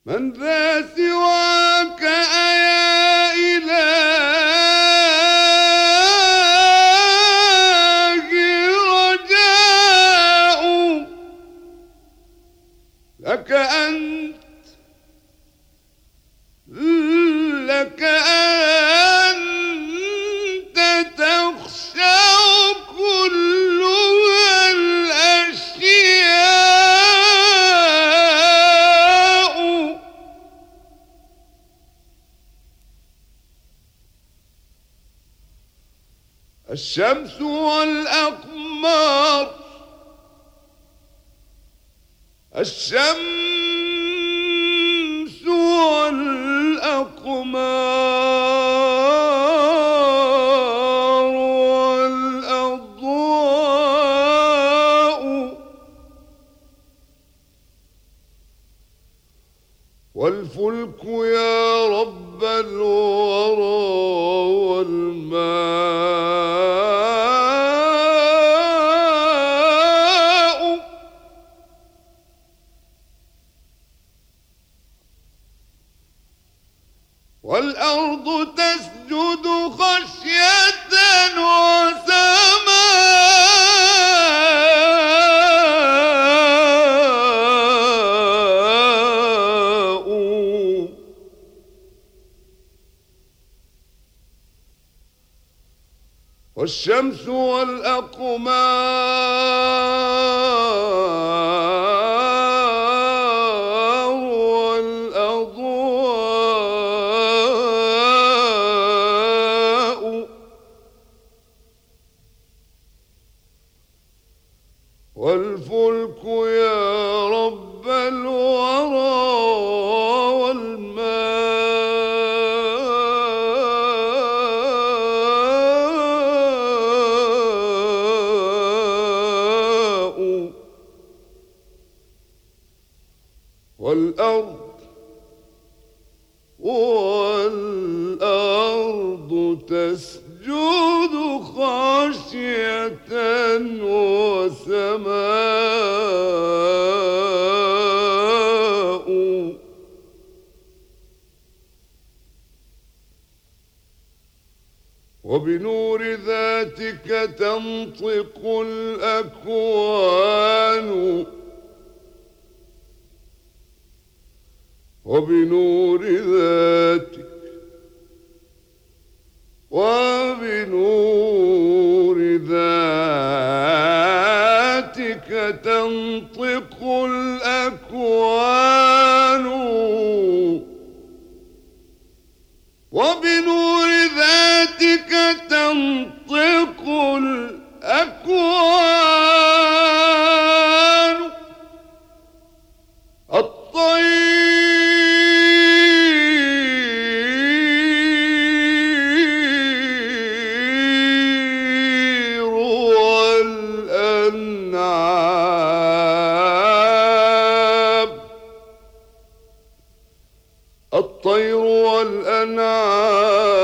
من ذا سواك أيا إلهي رجاء لك أنت لك أنت تخشى كلها الأشياء الشمس والأقمار الشمس والأقمار والأضواء والفلك يا رب الورى والماء والأرض تسجد خشية وسماء والشمس والأقمار والأضواء والفلك يا رب الورى والماء والأرض تسجد خاشية وسماء وبنور ذاتك تنطق الأكوان وبنور ذاتك تنطق الأكوان وبنور ذاتك تنطق الأكوان الطير والأنعام